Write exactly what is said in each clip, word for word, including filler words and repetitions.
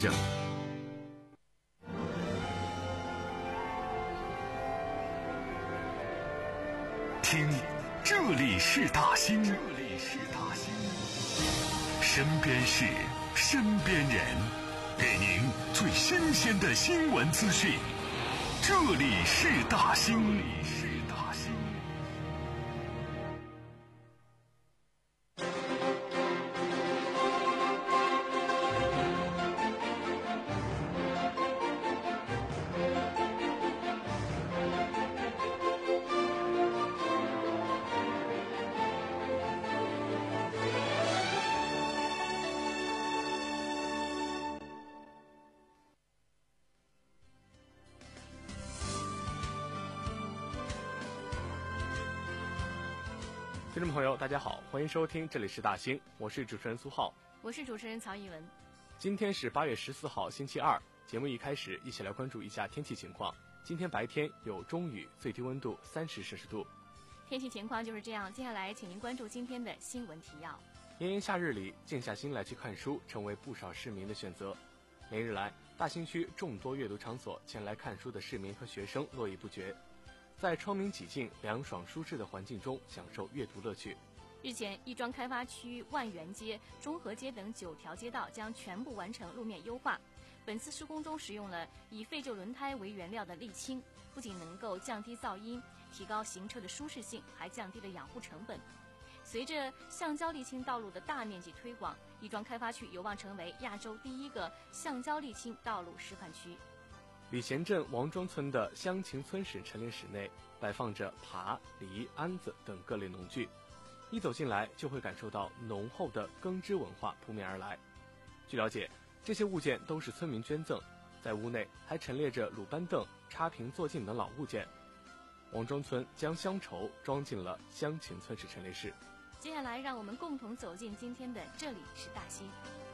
着。听，这里是大兴，这里是大兴，身边事，身边人，给您最新鲜的新闻资讯。这里是大兴，这里是大兴。 听众朋友大家好，欢迎收听这里是大兴，我是主持人苏浩， 我是主持人曹艺文。 今天是八月十四号星期二，节目一开始一起来关注一下天气情况。今天白天有中雨，最低温度三十摄氏度。 天气情况就是这样，接下来请您关注今天的新闻提要。 炎炎夏日里，静下心来去看书成为不少市民的选择。连日来，大兴区众多阅读场所前来看书的市民和学生络绎不绝，在窗明几净、凉爽舒适的环境中享受阅读乐趣。 日前，亦庄开发区万源街、中和街等九条街道将全部完成路面优化。本次施工中使用了以废旧轮胎为原料的沥青，不仅能够降低噪音，提高行车的舒适性，还降低了养护成本。随着橡胶沥青道路的大面积推广，亦庄开发区有望成为亚洲第一个橡胶沥青道路示范区。 礼贤镇王庄村的乡情村史陈列室内摆放着爬、梨、安子等各类农具，一走进来就会感受到浓厚的耕织文化扑面而来。据了解，这些物件都是村民捐赠，在屋内还陈列着鲁班凳、插屏坐镜等老物件。王庄村将乡愁装进了乡情村史陈列室。 接下来让我们共同走进今天的这里是大兴。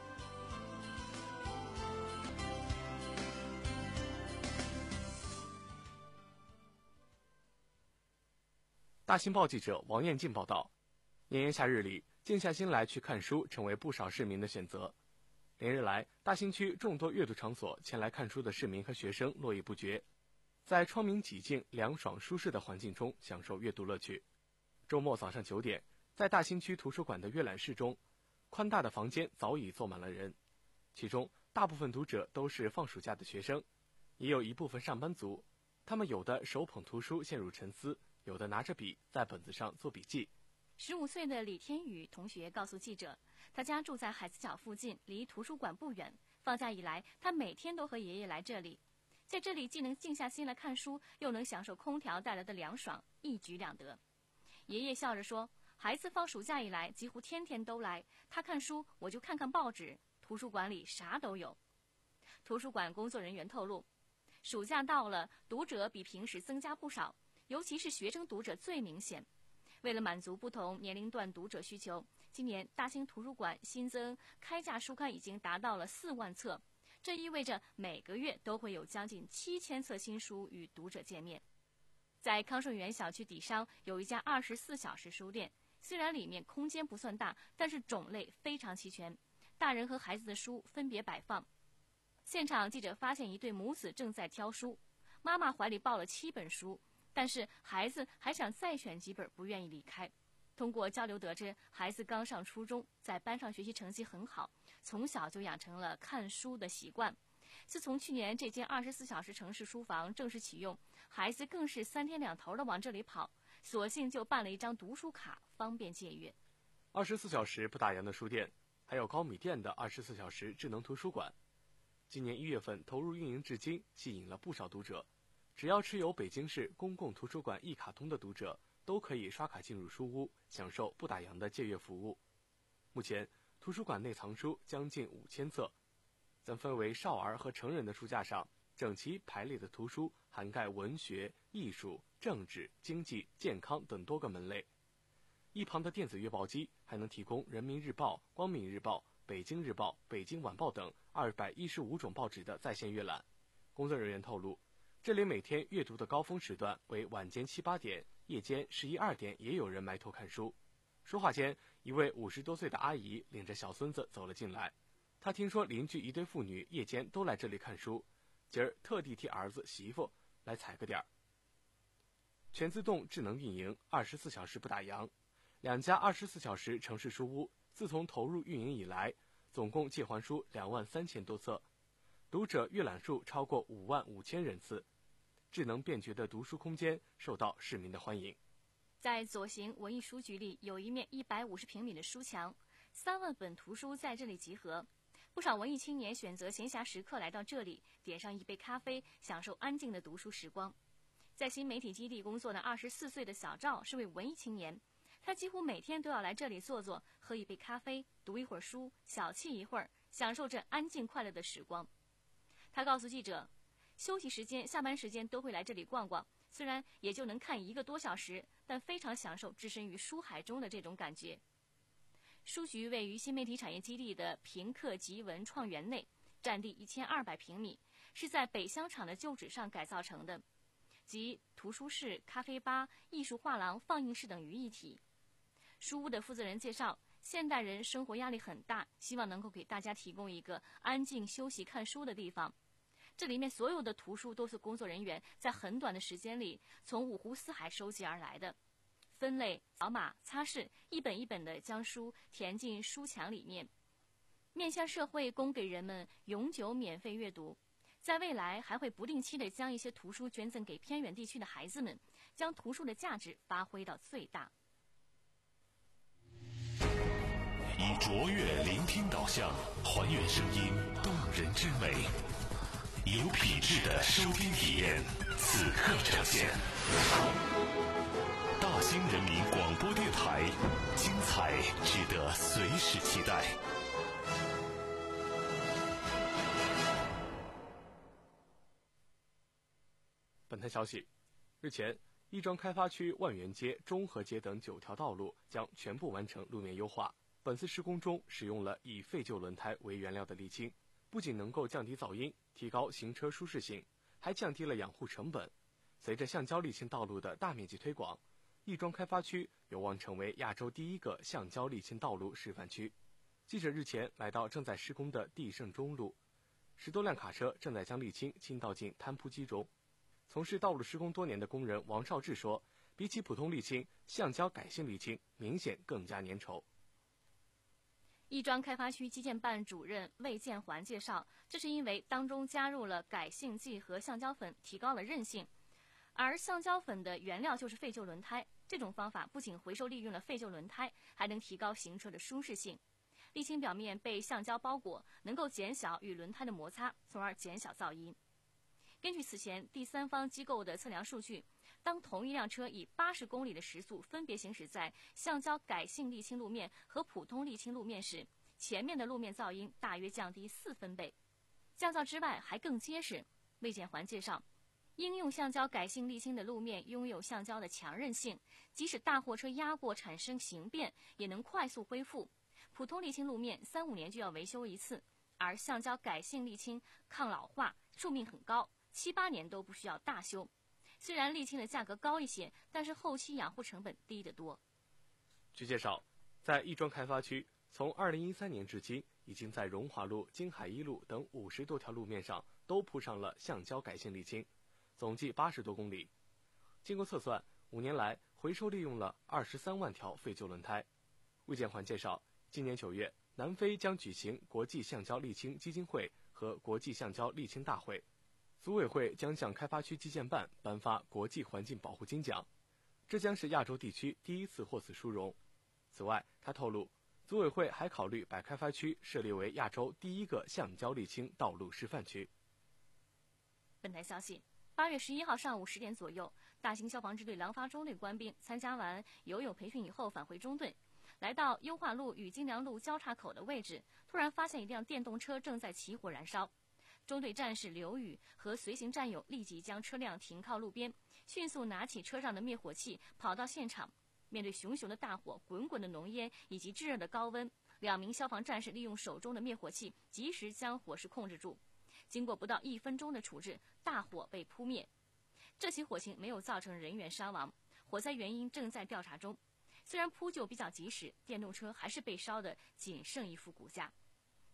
大兴报记者王彦进报道，炎炎夏日里，静下心来去看书成为不少市民的选择。连日来，大兴区众多阅读场所前来看书的市民和学生络绎不绝，在窗明几净、凉爽舒适的环境中享受阅读乐趣。周末早上九点，在大兴区图书馆的阅览室中，宽大的房间早已坐满了人，其中大部分读者都是放暑假的学生，也有一部分上班族，他们有的手捧图书陷入沉思，有的拿着笔在本子上做笔记。 十五岁的李天宇同学告诉记者，他家住在海子角附近，离图书馆不远。放假以来，他每天都和爷爷来这里，在这里既能静下心来看书，又能享受空调带来的凉爽，一举两得。爷爷笑着说，孩子放暑假以来几乎天天都来，他看书我就看看报纸，图书馆里啥都有。图书馆工作人员透露，暑假到了，读者比平时增加不少，尤其是学生读者最明显。为了满足不同年龄段读者需求，今年大兴图书馆新增开架书刊已经达到了四万册，这意味着每个月都会有将近七千册新书与读者见面。在康顺园小区底商有一家二十四小时书店，虽然里面空间不算大，但是种类非常齐全，大人和孩子的书分别摆放。现场记者发现一对母子正在挑书，妈妈怀里抱了七本书，但是孩子还想再选几本，不愿意离开。通过交流得知，孩子刚上初中，在班上学习成绩很好，从小就养成了看书的习惯。自从去年这间二十四小时城市书房正式启用，孩子更是三天两头的往这里跑，索性就办了一张读书卡，方便借阅。 二十四小时不打烊的书店，还有高米店的二十四小时智能图书馆。今年一月份投入运营至今，吸引了不少读者。只要持有北京市公共图书馆一卡通的读者，都可以刷卡进入书屋，享受不打烊的借阅服务。目前，图书馆内藏书将近五千册，在分为少儿和成人的书架上，整齐排列的图书涵盖文学、艺术、政治、经济、健康等多个门类。一旁的电子阅报机还能提供人民日报、光明日报、北京日报、北京晚报等二百一十五种报纸的在线阅览。工作人员透露，这里每天阅读的高峰时段为晚间七八点，夜间十一二点也有人埋头看书。说话间，一位五十多岁的阿姨领着小孙子走了进来， 他听说邻居一对父女夜间都来这里看书，今儿特地替儿子媳妇来踩个点儿。全自动智能运营，二十四小时不打烊。两家二十四小时城市书屋自从投入运营以来，总共借还书两万三千多册，读者阅览数超过五万五千人次。智能便捷的读书空间受到市民的欢迎。 在左行文艺书局里，有一面一百五十平米的书墙，三万本图书在这里集合。不少文艺青年选择闲暇时刻来到这里，点上一杯咖啡，享受安静的读书时光。在新媒体基地工作的二十四岁的小赵是位文艺青年，他几乎每天都要来这里坐坐，喝一杯咖啡，读一会儿书，小憩一会儿，享受着安静快乐的时光。他告诉记者，休息时间、下班时间都会来这里逛逛，虽然也就能看一个多小时，但非常享受置身于书海中的这种感觉。书局位于新媒体产业基地的平克集文创园内，占地一千二百平米，是在北香厂的旧址上改造成的，集图书室、咖啡吧、艺术画廊、放映室等于一体。书屋的负责人介绍，现代人生活压力很大，希望能够给大家提供一个安静休息看书的地方。这里面所有的图书都是工作人员在很短的时间里从五湖四海收集而来的，分类、扫码、擦拭，一本一本地将书填进书墙里面，面向社会，供给人们永久免费阅读。在未来还会不定期地将一些图书捐赠给偏远地区的孩子们，将图书的价值发挥到最大。 以卓越聆听导向，还原声音动人之美，有品质的收听体验，此刻呈现。大兴人民广播电台，精彩值得随时期待。 本台消息，日前，亦庄开发区万源街、中和街等九条道路将全部完成路面优化。本次施工中使用了以废旧轮胎为原料的沥青，不仅能够降低噪音、提高行车舒适性，还降低了养护成本。随着橡胶沥青道路的大面积推广，亦庄开发区有望成为亚洲第一个橡胶沥青道路示范区。记者日前来到正在施工的地盛中路，十多辆卡车正在将沥青倾倒进摊铺机中。从事道路施工多年的工人王少志说，比起普通沥青，橡胶改性沥青明显更加粘稠。 亦庄开发区基建办主任魏建环介绍，这是因为当中加入了改性剂和橡胶粉，提高了韧性。而橡胶粉的原料就是废旧轮胎，这种方法不仅回收利用了废旧轮胎，还能提高行车的舒适性。沥青表面被橡胶包裹，能够减小与轮胎的摩擦，从而减小噪音。根据此前第三方机构的测量数据，当同一辆车以八十公里的时速分别行驶在橡胶改性沥青路面和普通沥青路面时，前面的路面噪音大约降低四分贝。降噪之外还更结实。魏建环介绍，应用橡胶改性沥青的路面拥有橡胶的强韧性，即使大货车压过产生形变，也能快速恢复。普通沥青路面三五年就要维修一次，而橡胶改性沥青抗老化，寿命很高，七八年都不需要大修。虽然沥青的价格高一些，但是后期养护成本低得多。 据介绍，在亦庄开发区，从二零一三年至今，已经在荣华路、京海一路等五十多条路面上都铺上了橡胶改性沥青，总计八十多公里。经过测算，五年来回收利用了二十三万条废旧轮胎。魏建环介绍，今年九月，南非将举行国际橡胶沥青基金会和国际橡胶沥青大会，组委会将向开发区基建办颁发国际环境保护金奖，这将是亚洲地区第一次获此殊荣。此外，他透露，组委会还考虑把开发区设立为亚洲第一个橡胶沥青道路示范区。 本台消息，八月十一号上午十点左右，大兴消防支队廊坊中队官兵参加完游泳培训以后返回中队，来到优化路与金良路交叉口的位置，突然发现一辆电动车正在起火燃烧。中队战士刘宇和随行战友立即将车辆停靠路边，迅速拿起车上的灭火器跑到现场。面对熊熊的大火、滚滚的浓烟以及炙热的高温，两名消防战士利用手中的灭火器及时将火势控制住。经过不到一分钟的处置，大火被扑灭。这起火情没有造成人员伤亡，火灾原因正在调查中。虽然扑救比较及时，电动车还是被烧得仅剩一副骨架。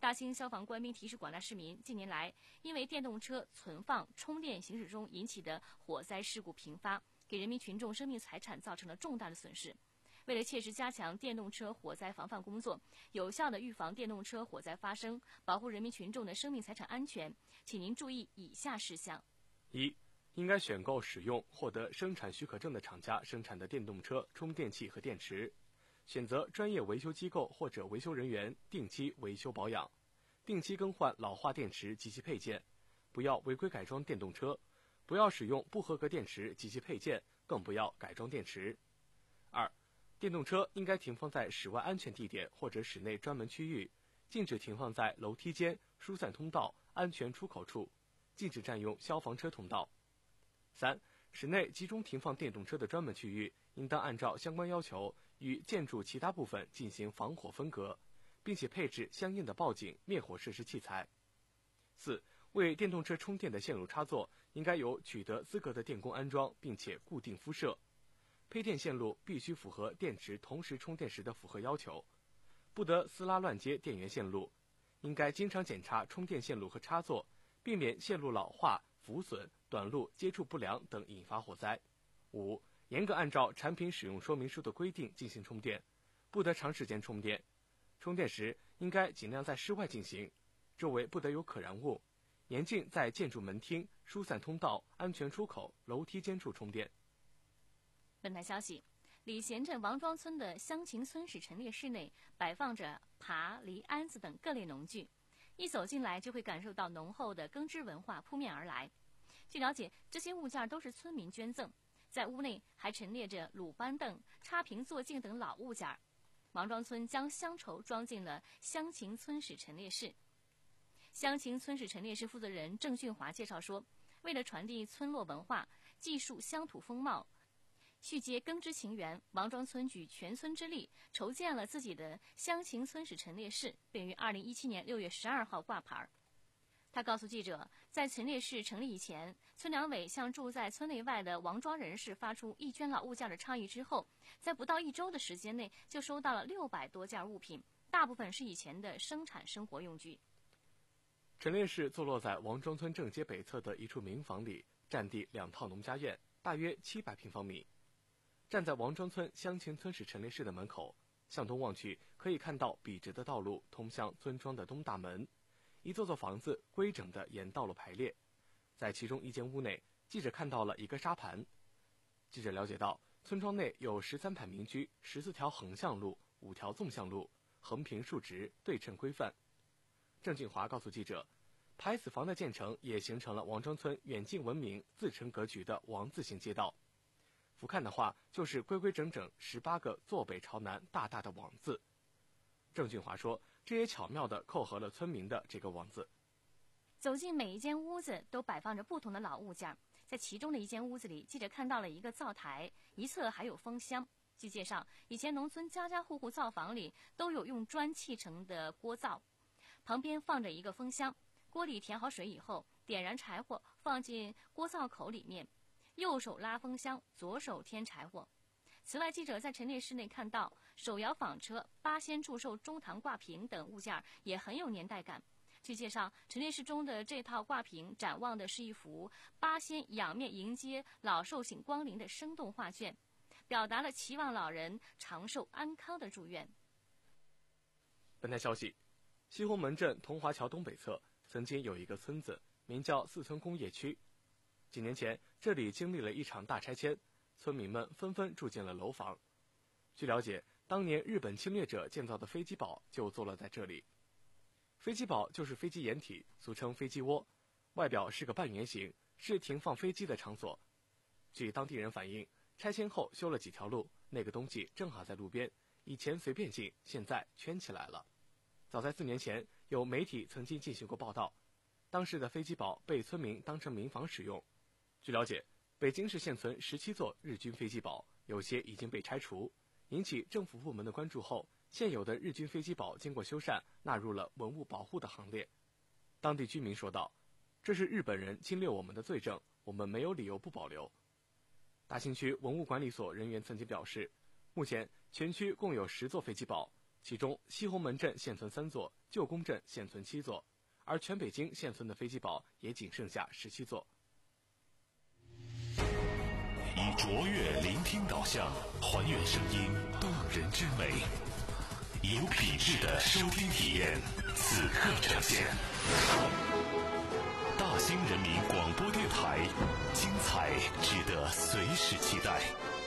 大兴消防官兵提示广大市民，近年来因为电动车存放、充电行驶中引起的火灾事故频发，给人民群众生命财产造成了重大的损失。为了切实加强电动车火灾防范工作，有效地预防电动车火灾发生，保护人民群众的生命财产安全，请您注意以下事项： 一、应该选购使用获得生产许可证的厂家生产的电动车充电器和电池，选择专业维修机构或者维修人员定期维修保养，定期更换老化电池及其配件，不要违规改装电动车，不要使用不合格电池及其配件，更不要改装电池。二、电动车应该停放在室外安全地点或者室内专门区域，禁止停放在楼梯间、疏散通道、安全出口处，禁止占用消防车通道。三、室内集中停放电动车的专门区域，应当按照相关要求与建筑其他部分进行防火分隔，并且配置相应的报警、灭火设施器材。四、为电动车充电的线路插座应该由取得资格的电工安装，并且固定敷设。配电线路必须符合电池同时充电时的负荷要求，不得撕拉乱接电源线路。应该经常检查充电线路和插座，避免线路老化、腐损、短路、接触不良等引发火灾。五、严格按照产品使用说明书的规定进行充电，不得长时间充电。充电时应该尽量在室外进行，周围不得有可燃物，严禁在建筑门厅、疏散通道、安全出口、楼梯间处充电。 本台消息，礼贤镇王庄村的乡情村史陈列室内摆放着耙、梨、鞍子等各类农具，一走进来就会感受到浓厚的耕织文化扑面而来。据了解，这些物件都是村民捐赠，在屋内还陈列着鲁班凳、插屏座镜等老物件。王庄村将乡愁装进了乡情村史陈列室。乡情村史陈列室负责人郑俊华介绍说，为了传递村落文化、记述乡土风貌、续接耕织情缘，王庄村举全村之力筹建了自己的乡情村史陈列室，并于二零一七年六月十二号挂牌。他告诉记者，在陈列室成立以前，村两委向住在村内外的王庄人士发出义捐老物件的倡议之后，在不到一周的时间内就收到了六百多件物品，大部分是以前的生产生活用具。 陈列室坐落在王庄村正街北侧的一处民房里，占地两套农家院，大约七百平方米。站在王庄村乡情村史陈列室的门口，向东望去，可以看到笔直的道路通向村庄的东大门，一座座房子规整地沿道路排列。在其中一间屋内，记者看到了一个沙盘。记者了解到，村庄内有十三排民居，十四条横向路，五条纵向路，横平竖直，对称规范。郑俊华告诉记者，牌子房的建成也形成了王庄村远近闻名、自成格局的王字形街道。俯瞰的话，就是规规整整十八个坐北朝南大大的王字。郑俊华说，这也巧妙地扣合了村民的这个王字。 走进每一间屋子，都摆放着不同的老物件。在其中的一间屋子里，记者看到了一个灶台，一侧还有风箱。据介绍，以前农村家家户户灶房里都有用砖砌成的锅灶，旁边放着一个风箱，锅里填好水以后，点燃柴火放进锅灶口里面，右手拉风箱，左手添柴火。此外，记者在陈列室内看到手摇纺车、八仙祝寿中堂挂屏等物件也很有年代感。据介绍，陈列室中的这套挂屏展望的是一幅八仙仰面迎接老寿星光临的生动画卷，表达了祈望老人长寿安康的祝愿。 本台消息，西红门镇同华桥东北侧曾经有一个村子，名叫四村工业区。几年前，这里经历了一场大拆迁，村民们纷纷住进了楼房。据了解，当年日本侵略者建造的飞机堡就坐落在这里。飞机堡就是飞机掩体，俗称飞机窝，外表是个半圆形，是停放飞机的场所。据当地人反映，拆迁后修了几条路，那个东西正好在路边，以前随便进，现在圈起来了。早在四年前，有媒体曾经进行过报道，当时的飞机堡被村民当成民房使用。据了解，北京市现存十七座日军飞机堡，有些已经被拆除，引起政府部门的关注后，现有的日军飞机堡经过修缮，纳入了文物保护的行列。当地居民说道，这是日本人侵略我们的罪证，我们没有理由不保留。大兴区文物管理所人员曾经表示，目前全区共有十座飞机堡，其中西红门镇现存三座， 旧宫镇现存七座，而全北京现存的飞机堡也仅剩下十七座。 以卓越聆听导向，还原声音动人之美，有品质的收听体验，此刻呈现。大兴人民广播电台，精彩值得随时期待。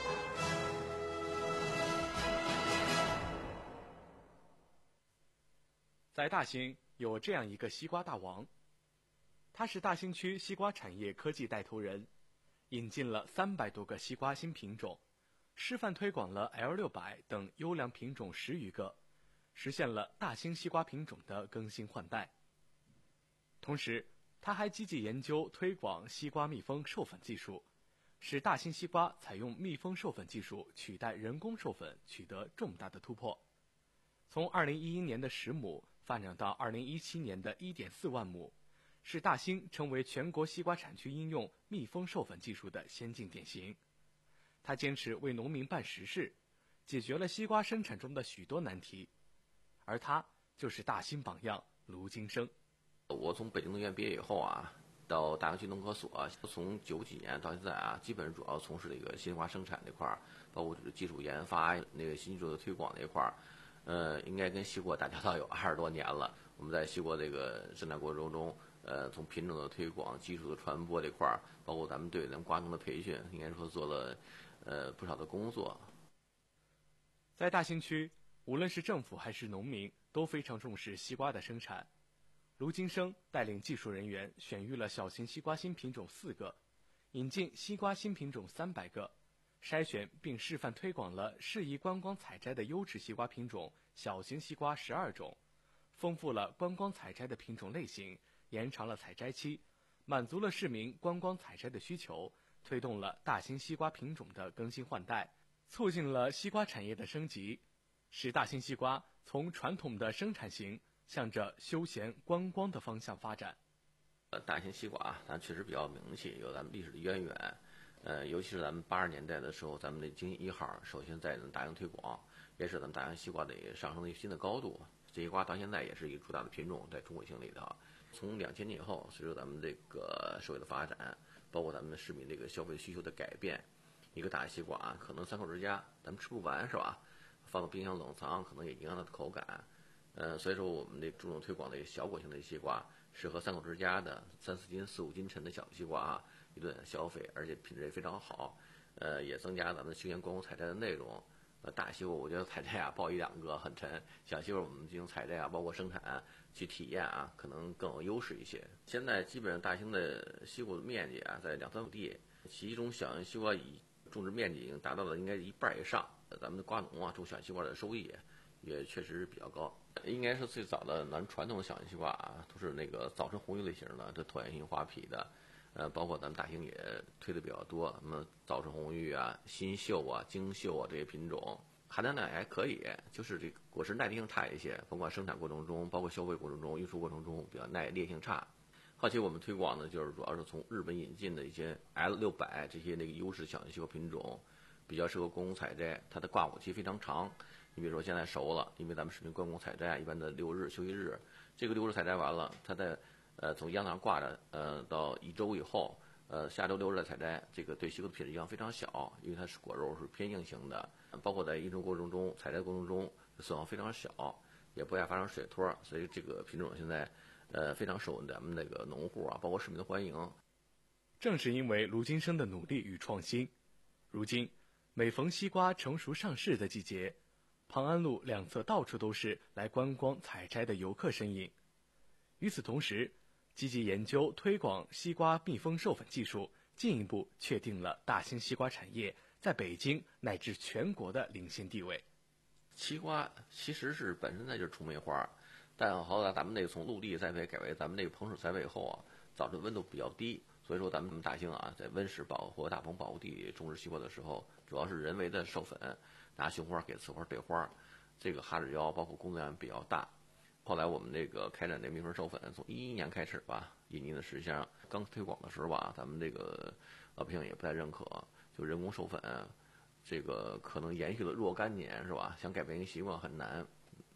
在大兴有这样一个西瓜大王，他是大兴区西瓜产业科技带头人，引进了三百多个西瓜新品种，示范推广了 L 六百 等优良品种十余个，实现了大兴西瓜品种的更新换代。同时，他还积极研究推广西瓜密封授粉技术，使大兴西瓜采用密封授粉技术取代人工授粉取得重大的突破。从二零一一年的十亩发展到二零一七年的 一点四万亩，使大兴成为全国西瓜产区应用密封授粉技术的先进典型。他坚持为农民办实事，解决了西瓜生产中的许多难题，而他就是大兴榜样卢金生。 我从北京农学院毕业以后啊，到大兴区农科所，从九几年到现在啊，基本主要从事这个新瓜生产这块儿，包括技术研发、那个新技术的推广这块儿，呃，应该跟西瓜打交道有二十多年了。我们在西瓜这个生产过程中，呃，从品种的推广、技术的传播这块儿，包括咱们对咱们瓜农的培训，应该说做了呃不少的工作。 在大兴区，无论是政府还是农民，都非常重视西瓜的生产。卢金生带领技术人员选育了小型西瓜新品种四个，引进西瓜新品种三百个，筛选并示范推广了适宜观光采摘的优质西瓜品种小型西瓜十二种，丰富了观光采摘的品种类型，延长了采摘期，满足了市民观光采摘的需求，推动了大兴西瓜品种的更新换代，促进了西瓜产业的升级，使大兴西瓜从传统的生产型向着休闲观光的方向发展。 呃，大兴西瓜啊，咱确实比较名气，有咱们历史的渊源。呃，尤其是咱们八十年代的时候，咱们的京一号首先在大兴推广，也是咱们大兴西瓜的上升了一个新的高度。这些瓜到现在也是一个主打的品种，在中国性里头。从两千年以后，随着咱们这个社会的发展，包括咱们市民这个消费需求的改变，一个大西瓜啊，可能三口之家咱们吃不完是吧？放到冰箱冷藏，可能也影响它的口感。呃，所以说我们这注重推广的小果型的西瓜，适合三口之家的三四斤、四五斤沉的小西瓜啊，一顿消费，而且品质也非常好。呃，也增加咱们休闲观光采摘的内容。呃，大西瓜我觉得采摘啊，抱一两个很沉；小西瓜我们进行采摘啊，包括生产去体验啊，可能更有优势一些。现在基本上大兴的西瓜的面积啊，在两三亩地，其中小型西瓜以种植面积已经达到了应该一半以上。咱们的瓜农啊，种小西瓜的收益也确实比较高。应该是最早的咱传统的小型西瓜啊，都是那个早春红玉类型的，这椭圆形花皮的，呃，包括咱们大兴也推的比较多，什么早春红玉啊、新秀啊、精秀啊这些品种，含量呢还可以，就是这个果实耐力性差一些，甭管生产过程中，包括消费过程中、运输过程中比较耐裂性差。后期我们推广呢，就是主要是从日本引进的一些 L 六百 这些那个优质小型西瓜品种，比较适合观光采摘，它的挂果期非常长。你比如说现在熟了，因为咱们市民观光采摘一般的六日休息日，这个六日采摘完了，它在呃从秧上挂着，呃到一周以后，呃下周六日的采摘，这个对西瓜的品质影响非常小，因为它是果肉是偏硬型的，包括在运输过程中、采摘过程中损耗非常小，也不爱发生水托，所以这个品种现在呃非常受咱们那个农户啊，包括市民的欢迎。 正是因为卢金生的努力与创新，如今每逢西瓜成熟上市的季节，庞安路两侧到处都是来观光采摘的游客身影。与此同时，积极研究推广西瓜密封授粉技术，进一步确定了大兴西瓜产业在北京乃至全国的领先地位。 西瓜其实是本身它就是虫媒花，但好在咱们那个从陆地栽培改为咱们那个棚室栽培后啊，早晨温度比较低，所以说咱们大兴啊，在温室保护和大棚保护地种植西瓜的时候，主要是人为的授粉，拿雄花给雌花对花，这个哈指标包括工作量比较大。后来我们这个开展这密封授粉，从一一年开始吧，引进的实际上刚推广的时候吧，咱们这个老百姓也不太认可，就人工授粉，这个可能延续了若干年是吧？想改变一个习惯很难。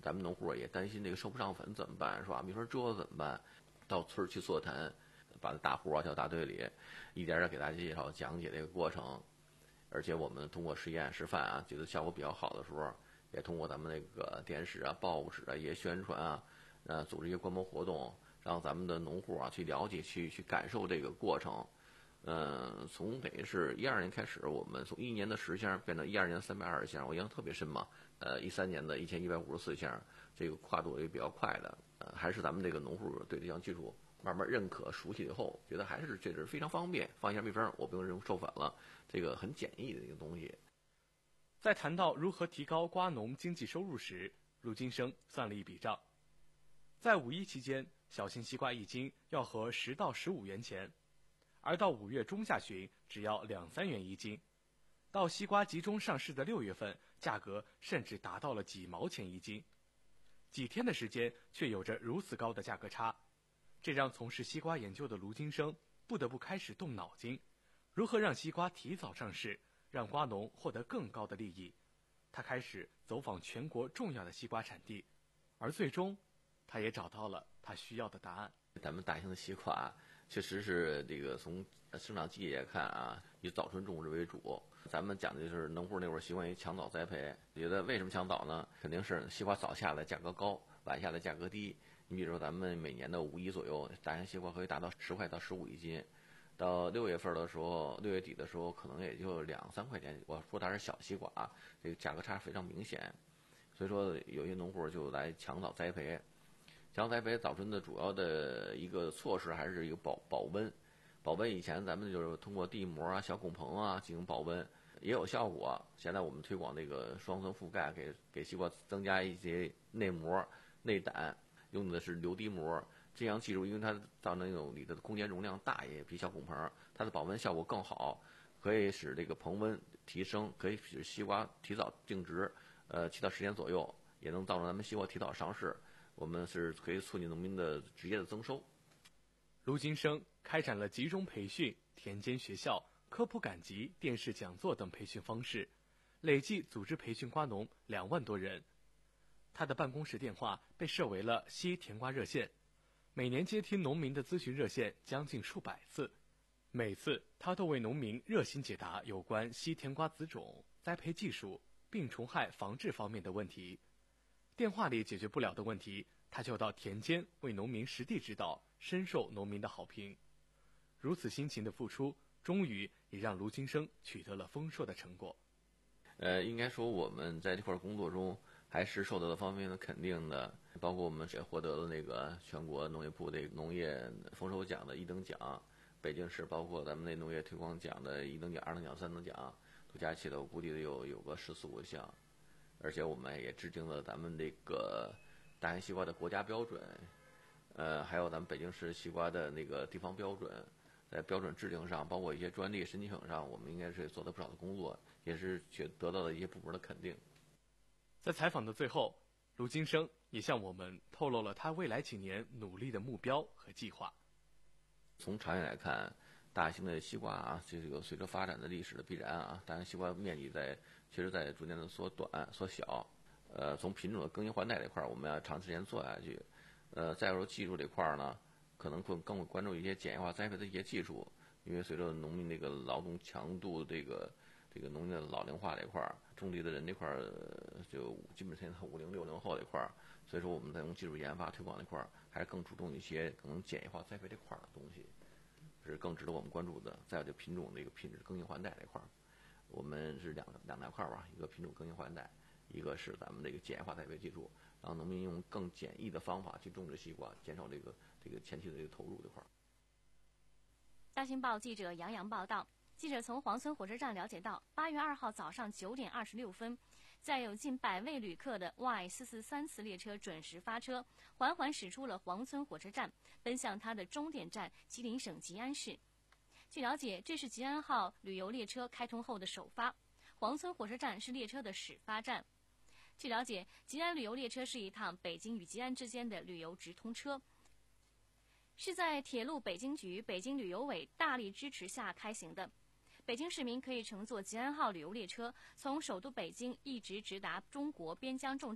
咱们农户也担心这个收不上粉怎么办，是吧？没法折怎么办？到村去座谈，把大户啊叫大队里，一点点给大家介绍讲解这个过程。而且我们通过实验示范啊，觉得效果比较好的时候，也通过咱们那个电视啊、报纸啊一些宣传啊，呃，组织一些观摩活动，让咱们的农户啊去了解、去去感受这个过程。嗯，从等于是一二年开始，我们从一年的十箱变成一二年的三百二十箱，我印象特别深嘛。呃，一三年的一千一百五十四箱，这个跨度也比较快的。呃，还是咱们这个农户对这项技术慢慢认可、熟悉以后，觉得还是这是非常方便，放一下蜜蜂，我不用用授粉了，这个很简易的一个东西。 在谈到如何提高瓜农经济收入时，陆金生算了一笔账。在五一期间，小型西瓜一斤要合十到十五元钱，而到五月中下旬只要两三元一斤，到西瓜集中上市的六月份，价格甚至达到了几毛钱一斤。几天的时间却有着如此高的价格差，这让从事西瓜研究的卢金生不得不开始动脑筋，如何让西瓜提早上市，让瓜农获得更高的利益。他开始走访全国重要的西瓜产地，而最终他也找到了他需要的答案。 咱们大型的西瓜确实是这个从生长季节看啊，以早春种植为主。咱们讲的就是农户那会儿习惯于抢早栽培，觉得为什么抢早呢？肯定是西瓜早下来价格高，晚下来价格低。你比如说咱们每年的五一左右，大型西瓜可以达到十块到十五一斤，到六月份的时候，六月底的时候可能也就两三块钱。我说它是小西瓜啊，这个价格差非常明显。所以说有些农户就来抢早栽培。抢早栽培早春的主要的一个措施还是一个保保温。保温以前咱们就是通过地膜啊、小拱棚啊进行保温，也有效果。现在我们推广这个双层覆盖，给给西瓜增加一些内膜、内胆，用的是流滴膜。这样技术，因为它造那种里的空间容量大，也比小拱棚，它的保温效果更好，可以使这个棚温提升，可以使西瓜提早净植，呃，七到十天左右，也能造成咱们西瓜提早上市。我们是可以促进农民的直接的增收。 卢金生开展了集中培训、田间学校、科普赶集、电视讲座等培训方式，累计组织培训瓜农两万多人。他的办公室电话被设为了西甜瓜热线，每年接听农民的咨询热线将近数百次，每次他都为农民热心解答有关西甜瓜子种、栽培技术、病虫害防治方面的问题。电话里解决不了的问题，他就到田间为农民实地指导，深受农民的好评。如此辛勤的付出，终于也让卢金生取得了丰硕的成果。 呃，应该说我们在这块工作中还是受到了方面的肯定的，包括我们也获得了那个全国农业部的农业丰收奖的一等奖，北京市包括咱们那农业推广奖的一等奖、二等奖、三等奖，都加起来我估计有有个十四五项。而且我们也制定了咱们这个大型西瓜的国家标准，呃，还有咱们北京市西瓜的那个地方标准，在标准制定上，包括一些专利申请上，我们应该是做了不少的工作，也是去得到了一些部门的肯定。 在采访的最后，卢金生也向我们透露了他未来几年努力的目标和计划。 从长远来看，大型的西瓜啊，这个随着发展的历史的必然啊，大型西瓜面积在确实在逐渐的缩短、缩小。呃，从品种的更新换代这块儿，我们要长时间做下去。呃，再说技术这块儿呢，可能会更会关注一些简易化栽培的一些技术，因为随着农民这个劳动强度这个这个农民的老龄化这块儿，种地的人这块儿就基本现在五零六零后这块儿，所以说我们在用技术研发推广这块儿，还是更注重一些可能简易化栽培这块儿的东西，是更值得我们关注的。再有就品种这个品质更新换代这块儿，我们是两两大块儿吧，一个品种更新换代，一个是咱们这个简易化栽培技术，让农民用更简易的方法去种植西瓜，减少这个这个前期的这个投入这块儿。 大新报记者杨洋报道，记者从黄村火车站了解到，八月二号早上九点二十六分，载有近百位旅客的 Y 四四三次列车准时发车，缓缓驶出了黄村火车站，奔向它的终点站吉林省吉安市。据了解，这是吉安号旅游列车开通后的首发，黄村火车站是列车的始发站。据了解，吉安旅游列车是一趟北京与吉安之间的旅游直通车，是在铁路北京局、北京旅游委大力支持下开行的。北京市民可以乘坐吉安号旅游列车，从首都北京一直直达中国边疆重镇，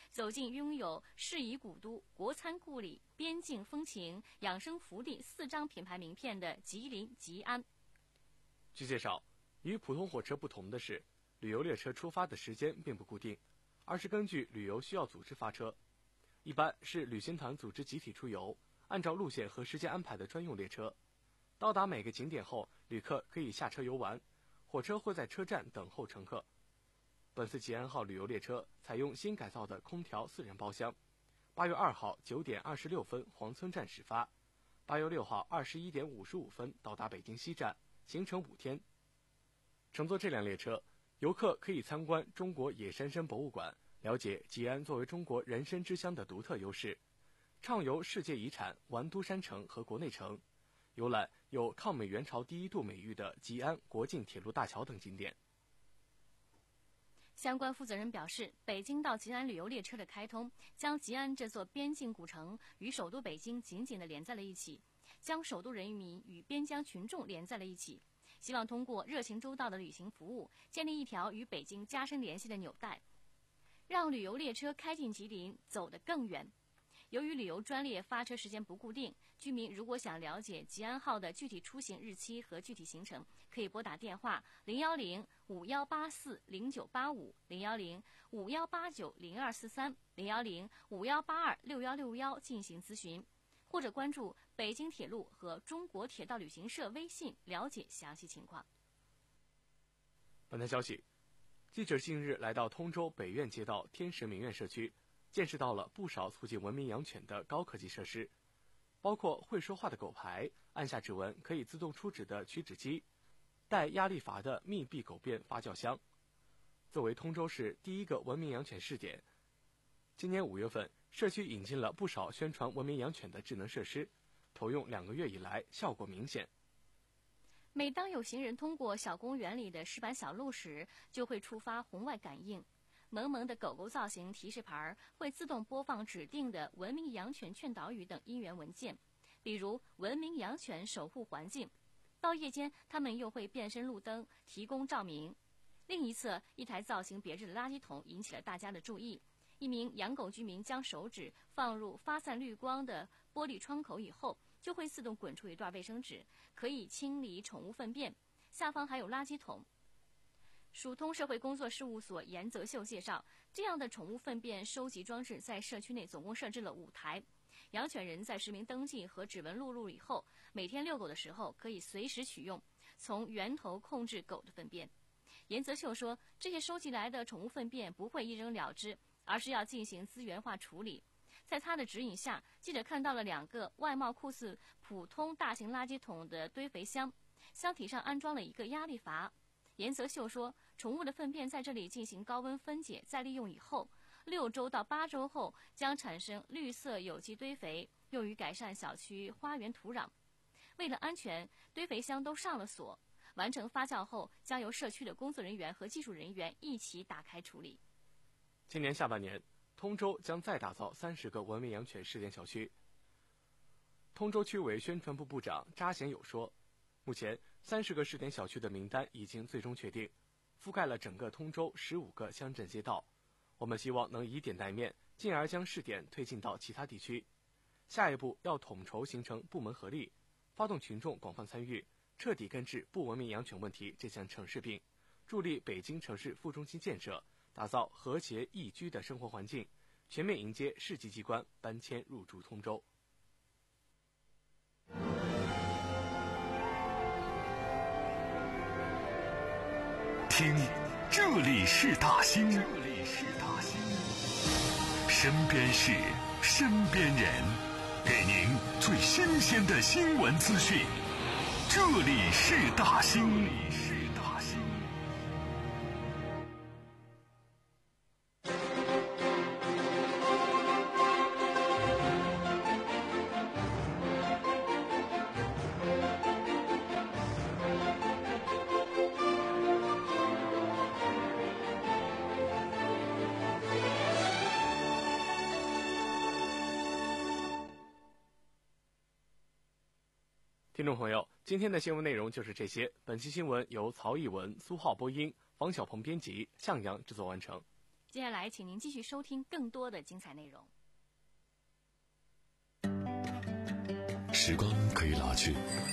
走进拥有适宜古都、国餐故里、边境风情、养生福地四张品牌名片的吉林吉安。 据介绍，与普通火车不同的是，旅游列车出发的时间并不固定，而是根据旅游需要组织发车。一般是旅行团组织集体出游，按照路线和时间安排的专用列车。到达每个景点后，旅客可以下车游玩，火车会在车站等候乘客。本次吉安号旅游列车采用新改造的空调四人包厢，八月二号九点二十六分黄村站始发，八月六号二十一点五十五分到达北京西站，行程五天。乘坐这辆列车，游客可以参观中国野山参博物馆，了解吉安作为中国人参之乡的独特优势，畅游世界遗产玩都山城和国内城，游览有抗美援朝第一度美誉的吉安国境铁路大桥等景点。 相关负责人表示，北京到吉安旅游列车的开通，将吉安这座边境古城与首都北京紧紧地连在了一起，将首都人民与边疆群众连在了一起，希望通过热情周到的旅行服务，建立一条与北京加深联系的纽带，让旅游列车开进吉林走得更远。由于旅游专列发车时间不固定，居民如果想了解吉安号的具体出行日期和具体行程，可以拨打电话零幺零五幺八四零九八五、零幺零五幺八九零二四三、零幺零五幺八二六幺六幺进行咨询，或者关注北京铁路和中国铁道旅行社微信了解详细情况。 本台消息，记者近日来到通州北苑街道天石名苑社区，见识到了不少促进文明养犬的高科技设施，包括会说话的狗牌、按下指纹可以自动出纸的取纸机、带压力阀的密闭狗便发酵箱。作为通州市第一个文明养犬试点，今年五月份，社区引进了不少宣传文明养犬的智能设施，投用两个月以来，效果明显。 每当有行人通过小公园里的石板小路时，就会触发红外感应。萌萌的狗狗造型提示牌会自动播放指定的文明养犬劝导语等音源文件，比如文明养犬守护环境。到夜间，它们又会变身路灯，提供照明。另一侧，一台造型别致的垃圾桶引起了大家的注意。一名养狗居民将手指放入发散绿光的玻璃窗口以后，就会自动滚出一段卫生纸，可以清理宠物粪便。下方还有垃圾桶。蜀通社会工作事务所严泽秀介绍，这样的宠物粪便收集装置在社区内总共设置了五台。养犬人在实名登记和指纹录入以后，每天遛狗的时候可以随时取用，从源头控制狗的粪便。严泽秀说，这些收集来的宠物粪便不会一扔了之，而是要进行资源化处理。在他的指引下，记者看到了两个外貌酷似普通大型垃圾桶的堆肥箱，箱体上安装了一个压力阀。严泽秀说，宠物的粪便在这里进行高温分解再利用以后，六周到八周后将产生绿色有机堆肥，用于改善小区花园土壤。为了安全，堆肥箱都上了锁，完成发酵后将由社区的工作人员和技术人员一起打开处理。 今年下半年，通州将再打造三十个文明养犬试点小区。通州区委宣传部部长查贤友说，目前三十个试点小区的名单已经最终确定，覆盖了整个通州十五个乡镇街道。我们希望能以点带面，进而将试点推进到其他地区。下一步要统筹形成部门合力，发动群众广泛参与，彻底根治不文明养犬问题这项城市病，助力北京城市副中心建设，打造和谐宜居的生活环境，全面迎接市级机关搬迁入驻通州。 听，这里是大兴，这里是大兴，身边事，身边人，给您最新鲜的新闻资讯。这里是大兴，这里是大兴。 听众朋友，今天的新闻内容就是这些。本期新闻由曹艺文、苏浩播音，方小鹏编辑，向阳制作完成。 接下来，请您继续收听更多的精彩内容。 时光可以老去，